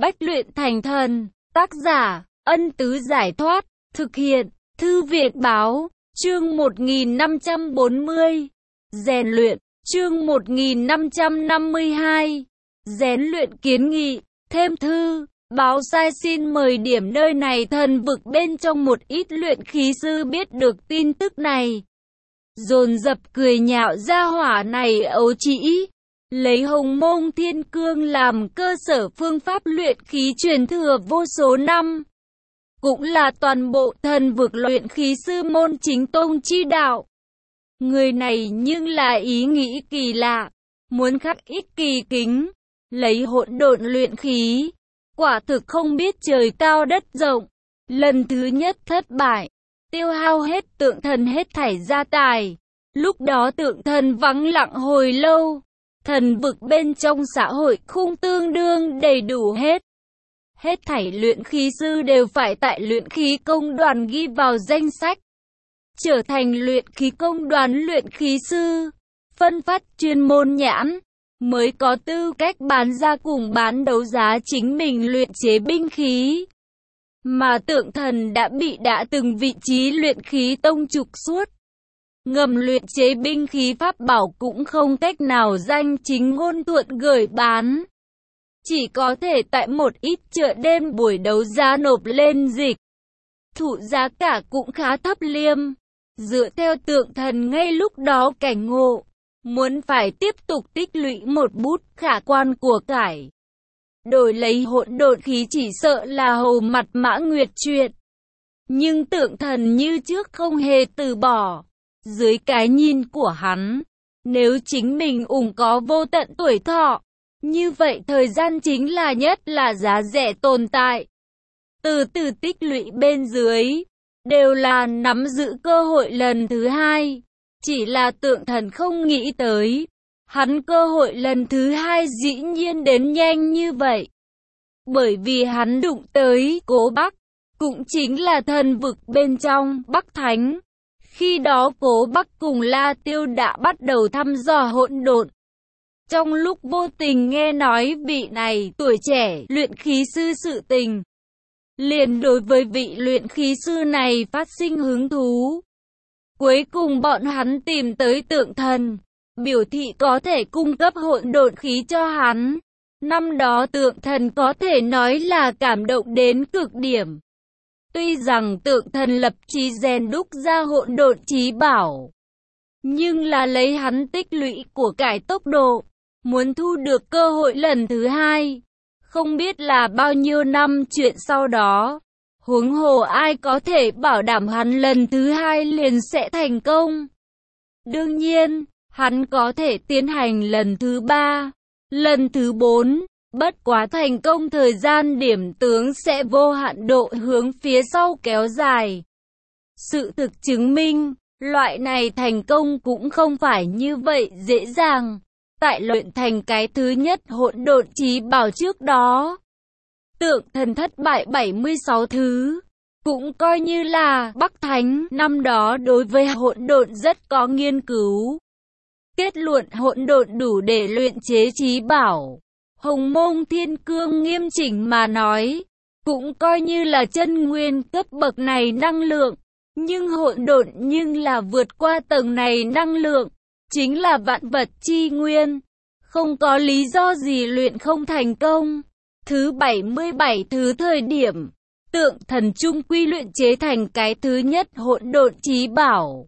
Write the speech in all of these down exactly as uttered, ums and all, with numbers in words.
Bách luyện thành thần. Tác giả, Ân Tứ Giải Thoát. Thực hiện, Thư viện Báo. Chương một nghìn năm trăm bốn mươi. Rèn luyện. Chương một nghìn năm trăm năm mươi hai. Rèn luyện kiến nghị. Thêm thư. Báo sai xin mời điểm nơi này thần vực bên trong một ít luyện khí sư biết được tin tức này. Dồn dập cười nhạo gia hỏa này ấu trĩ. Lấy Hồng Mông Thiên Cương làm cơ sở phương pháp luyện khí truyền thừa vô số năm. Cũng là toàn bộ thần vực luyện khí sư môn chính tông chi đạo. Người này nhưng là ý nghĩ kỳ lạ. Muốn khắc ít kỳ kính. Lấy hỗn độn luyện khí. Quả thực không biết trời cao đất rộng. Lần thứ nhất thất bại. Tiêu hao hết tượng thần hết thảy gia tài. Lúc đó tượng thần vắng lặng hồi lâu. Thần vực bên trong xã hội khung tương đương đầy đủ hết. Hết thảy luyện khí sư đều phải tại luyện khí công đoàn ghi vào danh sách. Trở thành luyện khí công đoàn luyện khí sư. Phân phát chuyên môn nhãn. Mới có tư cách bán ra cùng bán đấu giá chính mình luyện chế binh khí. Mà tượng thần đã bị đã từng vị trí luyện khí tông trục suốt. Ngầm luyện chế binh khí pháp bảo cũng không cách nào danh chính ngôn thuận gửi bán. Chỉ có thể tại một ít chợ đêm buổi đấu giá nộp lên dịch. Thụ giá cả cũng khá thấp liêm. Dựa theo tượng thần ngay lúc đó cảnh ngộ. Muốn phải tiếp tục tích lũy một bút khả quan của cải. Đổi lấy hỗn độn khí chỉ sợ là hầu mặt Mã Nguyệt chuyện. Nhưng tượng thần như trước không hề từ bỏ. Dưới cái nhìn của hắn, nếu chính mình ủng có vô tận tuổi thọ, như vậy thời gian chính là nhất là giá rẻ tồn tại. Từ từ tích lũy bên dưới, đều là nắm giữ cơ hội lần thứ hai. Chỉ là tượng thần không nghĩ tới, hắn cơ hội lần thứ hai dĩ nhiên đến nhanh như vậy. Bởi vì hắn đụng tới Cố Bắc, cũng chính là thần vực bên trong Bắc Thánh. Khi đó Cố Bắc cùng La Tiêu đã bắt đầu thăm dò hỗn độn. Trong lúc vô tình nghe nói vị này tuổi trẻ luyện khí sư sự tình, liền đối với vị luyện khí sư này phát sinh hứng thú. Cuối cùng bọn hắn tìm tới tượng thần, biểu thị có thể cung cấp hỗn độn khí cho hắn. Năm đó tượng thần có thể nói là cảm động đến cực điểm. Tuy rằng tượng thần lập chí rèn đúc ra hỗn độn chí bảo, nhưng là lấy hắn tích lũy của cải tốc độ, muốn thu được cơ hội lần thứ hai, không biết là bao nhiêu năm chuyện sau đó. Huống hồ ai có thể bảo đảm hắn lần thứ hai liền sẽ thành công. Đương nhiên, hắn có thể tiến hành lần thứ ba, lần thứ bốn, bất quá thành công thời gian điểm tướng sẽ vô hạn độ hướng phía sau kéo dài. Sự thực chứng minh, loại này thành công cũng không phải như vậy dễ dàng. Tại luyện thành cái thứ nhất hỗn độn chí bảo trước đó, tượng thần thất bại bảy mươi sáu thứ, cũng coi như là Bắc Thánh năm đó đối với hỗn độn rất có nghiên cứu. Kết luận hỗn độn đủ để luyện chế chí bảo. Hồng Mông Thiên Cương nghiêm chỉnh mà nói, cũng coi như là chân nguyên cấp bậc này năng lượng, nhưng hỗn độn nhưng là vượt qua tầng này năng lượng, chính là vạn vật chi nguyên, không có lý do gì luyện không thành công. Thứ bảy mươi bảy thứ thời điểm, tượng thần trung quy luyện chế thành cái thứ nhất hỗn độn chí bảo.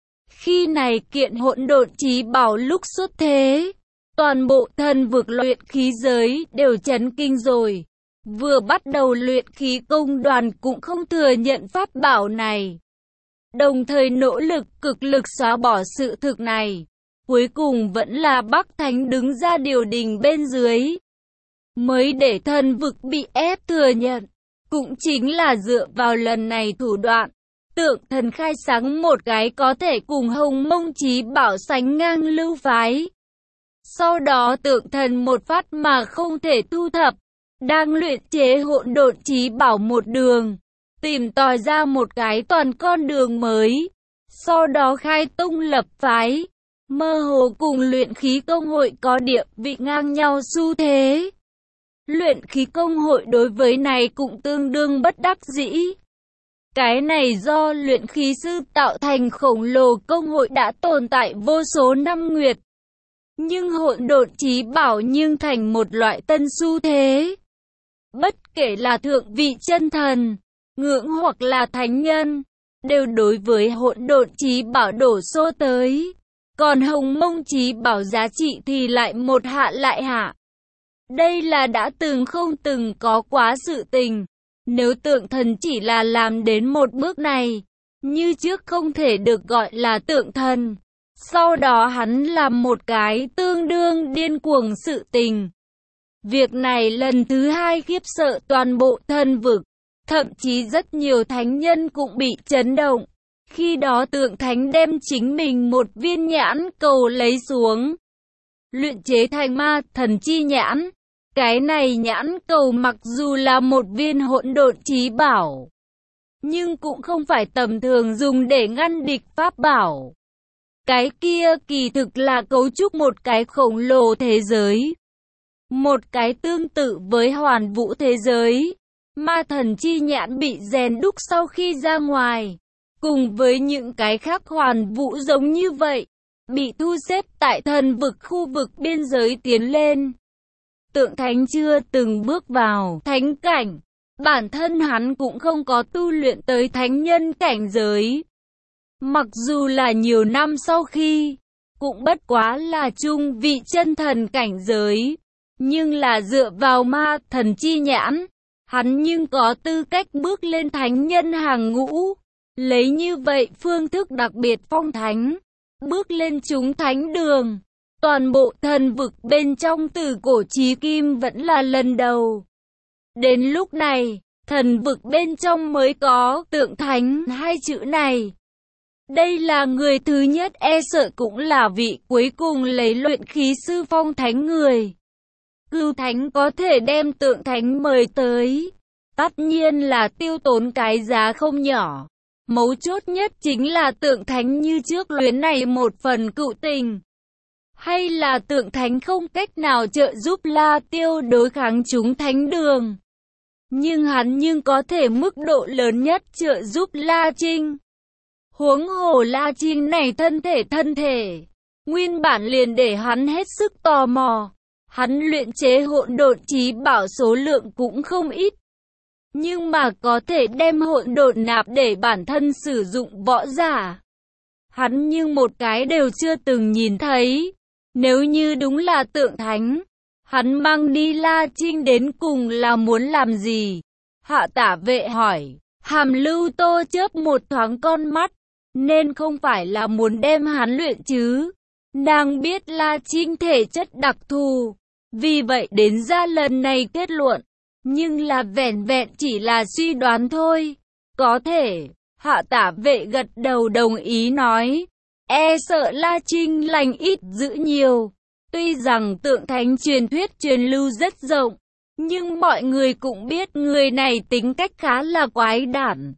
Khi này kiện hỗn độn chí bảo lúc xuất thế, toàn bộ thần vực luyện khí giới đều chấn kinh rồi. Vừa bắt đầu luyện khí công đoàn cũng không thừa nhận pháp bảo này, đồng thời nỗ lực cực lực xóa bỏ sự thực này. Cuối cùng vẫn là Bắc Thánh đứng ra điều đình bên dưới, mới để thần vực bị ép thừa nhận. Cũng chính là dựa vào lần này thủ đoạn, tượng thần khai sáng một cái có thể cùng Hồng Mông chí bảo sánh ngang lưu phái. Sau đó tượng thần một phát mà không thể thu thập, đang luyện chế hỗn độn chí bảo một đường, tìm tòi ra một cái toàn con đường mới. Sau đó khai tông lập phái, mơ hồ cùng luyện khí công hội có địa vị ngang nhau xu thế. Luyện khí công hội đối với này cũng tương đương bất đắc dĩ. Cái này do luyện khí sư tạo thành khổng lồ công hội đã tồn tại vô số năm nguyệt. Nhưng hỗn độn chí bảo nhưng thành một loại tân xu thế. Bất kể là thượng vị chân thần, ngưỡng hoặc là thánh nhân, đều đối với hỗn độn chí bảo đổ xô tới. Còn hồng mông chí bảo giá trị thì lại một hạ lại hạ. Đây là đã từng không từng có quá sự tình. Nếu tượng thần chỉ là làm đến một bước này, như trước không thể được gọi là tượng thần. Sau đó hắn làm một cái tương đương điên cuồng sự tình. Việc này lần thứ hai khiếp sợ toàn bộ thần vực. Thậm chí rất nhiều thánh nhân cũng bị chấn động. Khi đó tượng thánh đem chính mình một viên nhãn cầu lấy xuống. Luyện chế thành ma thần chi nhãn. Cái này nhãn cầu mặc dù là một viên hỗn độn chí bảo, nhưng cũng không phải tầm thường dùng để ngăn địch pháp bảo. Cái kia kỳ thực là cấu trúc một cái khổng lồ thế giới. Một cái tương tự với hoàn vũ thế giới. Ma thần chi nhãn bị rèn đúc sau khi ra ngoài. Cùng với những cái khác hoàn vũ giống như vậy. Bị thu xếp tại thần vực khu vực biên giới tiến lên. Tượng thánh chưa từng bước vào thánh cảnh. Bản thân hắn cũng không có tu luyện tới thánh nhân cảnh giới. Mặc dù là nhiều năm sau khi, cũng bất quá là trung vị chân thần cảnh giới. Nhưng là dựa vào ma thần chi nhãn, hắn nhưng có tư cách bước lên thánh nhân hàng ngũ. Lấy như vậy phương thức đặc biệt phong thánh, bước lên chúng thánh đường. Toàn bộ thần vực bên trong từ cổ chí kim vẫn là lần đầu. Đến lúc này, thần vực bên trong mới có tượng thánh hai chữ này. Đây là người thứ nhất, e sợ cũng là vị cuối cùng lấy luyện khí sư phong thánh người. Cửu thánh có thể đem tượng thánh mời tới. Tất nhiên là tiêu tốn cái giá không nhỏ. Mấu chốt nhất chính là tượng thánh như trước luyến này một phần cựu tình. Hay là tượng thánh không cách nào trợ giúp La Tiêu đối kháng chúng thánh đường. Nhưng hắn nhưng có thể mức độ lớn nhất trợ giúp La Trinh. Huống hồ La Trinh này thân thể thân thể. Nguyên bản liền để hắn hết sức tò mò. Hắn luyện chế hỗn độn chí bảo số lượng cũng không ít. Nhưng mà có thể đem hỗn độn nạp để bản thân sử dụng võ giả. Hắn nhưng một cái đều chưa từng nhìn thấy. Nếu như đúng là tượng thánh, hắn mang đi La Trinh đến cùng là muốn làm gì? Hạ Tả Vệ hỏi. Hàm Lưu Tô chớp một thoáng con mắt, nên không phải là muốn đem hắn luyện chứ. Nàng biết La Trinh thể chất đặc thù, vì vậy đến ra lần này kết luận. Nhưng là vẻn vẹn chỉ là suy đoán thôi. Có thể, Hạ Tả Vệ gật đầu đồng ý nói. E sợ La Trinh lành ít giữ nhiều. Tuy rằng tượng thánh truyền thuyết truyền lưu rất rộng, nhưng mọi người cũng biết người này tính cách khá là quái đản.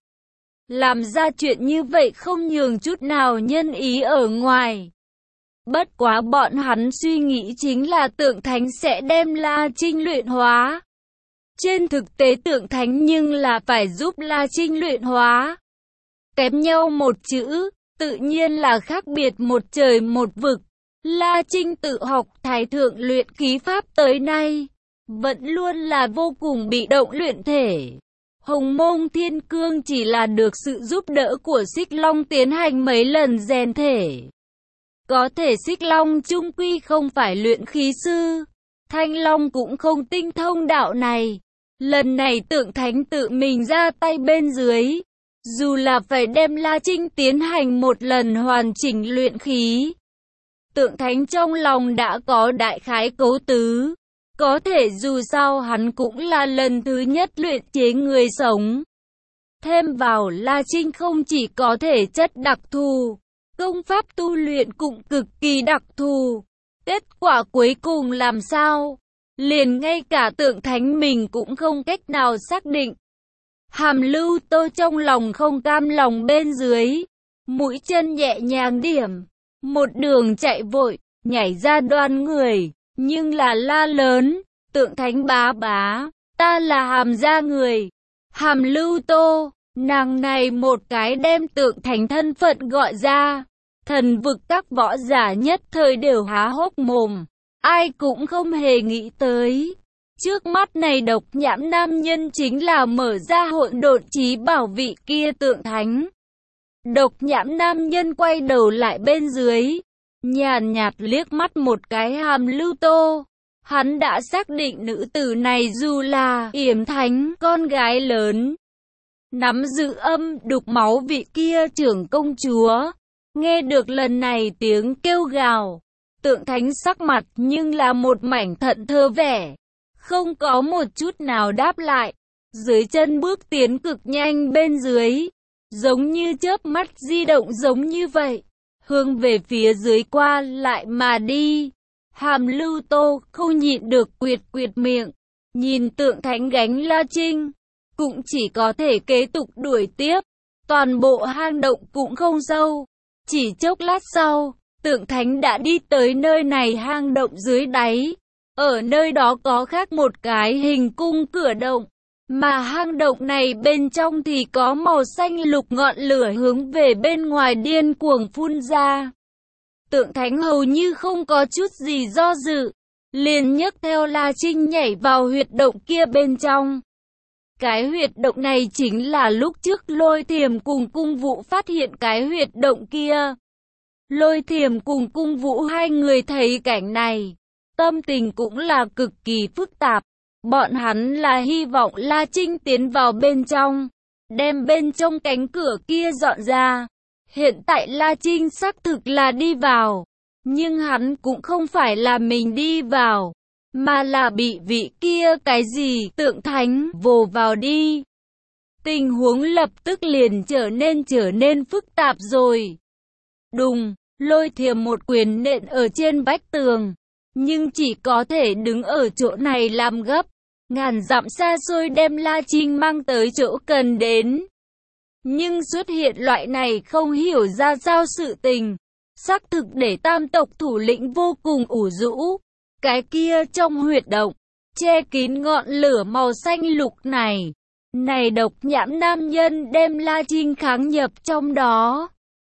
Làm ra chuyện như vậy không nhường chút nào nhân ý ở ngoài. Bất quá bọn hắn suy nghĩ chính là tượng thánh sẽ đem La Trinh luyện hóa. Trên thực tế tượng thánh nhưng là phải giúp La Trinh luyện hóa. Kém nhau một chữ, tự nhiên là khác biệt một trời một vực. La Trinh tự học thái thượng luyện khí pháp tới nay, vẫn luôn là vô cùng bị động luyện thể. Hồng Mông Thiên Cương chỉ là được sự giúp đỡ của Xích Long tiến hành mấy lần rèn thể. Có thể Xích Long chung quy không phải luyện khí sư, Thanh Long cũng không tinh thông đạo này. Lần này tượng thánh tự mình ra tay bên dưới, dù là phải đem La Trinh tiến hành một lần hoàn chỉnh luyện khí. Tượng thánh trong lòng đã có đại khái cấu tứ. Có thể dù sao hắn cũng là lần thứ nhất luyện chế người sống. Thêm vào La Trinh không chỉ có thể chất đặc thù, công pháp tu luyện cũng cực kỳ đặc thù. Kết quả cuối cùng làm sao? Liền ngay cả tượng thánh mình cũng không cách nào xác định. Hàm Lưu Tô trong lòng không cam lòng bên dưới, mũi chân nhẹ nhàng điểm, một đường chạy vội, nhảy ra đoan người, nhưng là la lớn, Tượng Thánh bá bá, ta là Hàm gia người, Hàm Lưu Tô. Nàng này một cái đem Tượng Thánh thân phận gọi ra. Thần vực các võ giả nhất thời đều há hốc mồm. Ai cũng không hề nghĩ tới. Trước mắt này độc nhãn nam nhân chính là mở ra hỗn độn chí bảo vị kia Tượng Thánh. Độc nhãn nam nhân quay đầu lại bên dưới, nhàn nhạt liếc mắt một cái Hàm Lưu Tô. Hắn đã xác định nữ tử này dù là Yểm Thánh, con gái lớn, nắm giữ âm đục máu vị kia trưởng công chúa. Nghe được lần này tiếng kêu gào, Tượng Thánh sắc mặt nhưng là một mảnh thận thơ vẻ, không có một chút nào đáp lại. Dưới chân bước tiến cực nhanh bên dưới, giống như chớp mắt di động giống như vậy, hướng về phía dưới qua lại mà đi. Hàm Lưu Tô không nhịn được quyệt quyệt miệng, nhìn Tượng Thánh gánh La Trinh, cũng chỉ có thể kế tục đuổi tiếp. Toàn bộ hang động cũng không sâu, chỉ chốc lát sau, Tượng Thánh đã đi tới nơi này hang động dưới đáy. Ở nơi đó có khác một cái hình cung cửa động, mà hang động này bên trong thì có màu xanh lục ngọn lửa hướng về bên ngoài điên cuồng phun ra. Tượng Thánh hầu như không có chút gì do dự, liền nhấc theo La Trinh nhảy vào huyệt động kia bên trong. Cái huyệt động này chính là lúc trước Lôi Thiềm cùng Cung Vũ phát hiện cái huyệt động kia. Lôi Thiềm cùng Cung Vũ hai người thấy cảnh này, tâm tình cũng là cực kỳ phức tạp. Bọn hắn là hy vọng La Trinh tiến vào bên trong, đem bên trong cánh cửa kia dọn ra. Hiện tại La Trinh xác thực là đi vào, nhưng hắn cũng không phải là mình đi vào, mà là bị vị kia cái gì Tượng Thánh vồ vào đi. Tình huống lập tức liền trở nên trở nên phức tạp rồi. Đùng, Lôi Thiềm một quyền nện ở trên vách tường, nhưng chỉ có thể đứng ở chỗ này làm gấp, ngàn dặm xa xôi đem La Trinh mang tới chỗ cần đến. Nhưng xuất hiện loại này không hiểu ra sao sự tình, xác thực để tam tộc thủ lĩnh vô cùng ủ rũ. Cái kia trong huyệt động, che kín ngọn lửa màu xanh lục này. Này độc nhãn nam nhân đem La Trinh kháng nhập trong đó,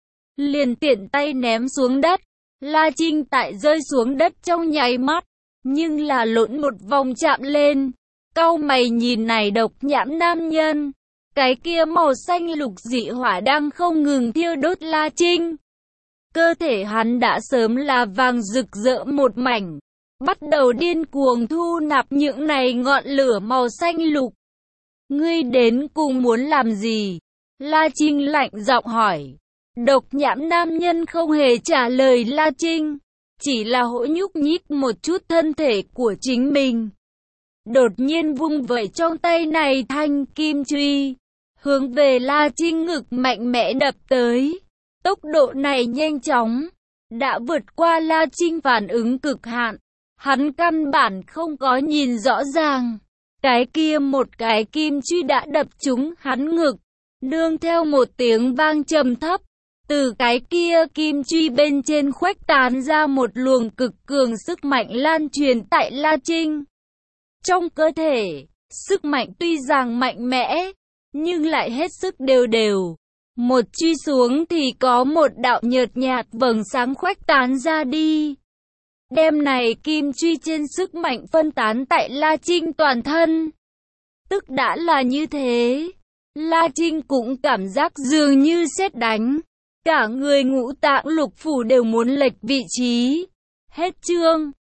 liền tiện tay ném xuống đất. La Trinh tại rơi xuống đất trong nháy mắt, nhưng là lộn một vòng chạm lên. Cau mày nhìn này độc nhãn nam nhân, cái kia màu xanh lục dị hỏa đang không ngừng thiêu đốt La Trinh. Cơ thể hắn đã sớm là vàng rực rỡ một mảnh, bắt đầu điên cuồng thu nạp những này ngọn lửa màu xanh lục. Ngươi đến cùng muốn làm gì? La Trinh lạnh giọng hỏi. Độc nhãn nam nhân không hề trả lời La Trinh, chỉ là hỗ nhúc nhích một chút thân thể của chính mình. Đột nhiên vung vẩy trong tay này thanh kim truy, hướng về La Trinh ngực mạnh mẽ đập tới. Tốc độ này nhanh chóng, đã vượt qua La Trinh phản ứng cực hạn. Hắn căn bản không có nhìn rõ ràng. Cái kia một cái kim truy đã đập trúng hắn ngực, nương theo một tiếng vang trầm thấp. Từ cái kia kim truy bên trên khuếch tán ra một luồng cực cường sức mạnh lan truyền tại La Trinh. Trong cơ thể, sức mạnh tuy rằng mạnh mẽ, nhưng lại hết sức đều đều. Một truy xuống thì có một đạo nhợt nhạt vầng sáng khuếch tán ra đi. Đêm này kim truy trên sức mạnh phân tán tại La Trinh toàn thân. Tức đã là như thế, La Trinh cũng cảm giác dường như sét đánh. Cả người ngũ tạng lục phủ đều muốn lệch vị trí. Hết chương.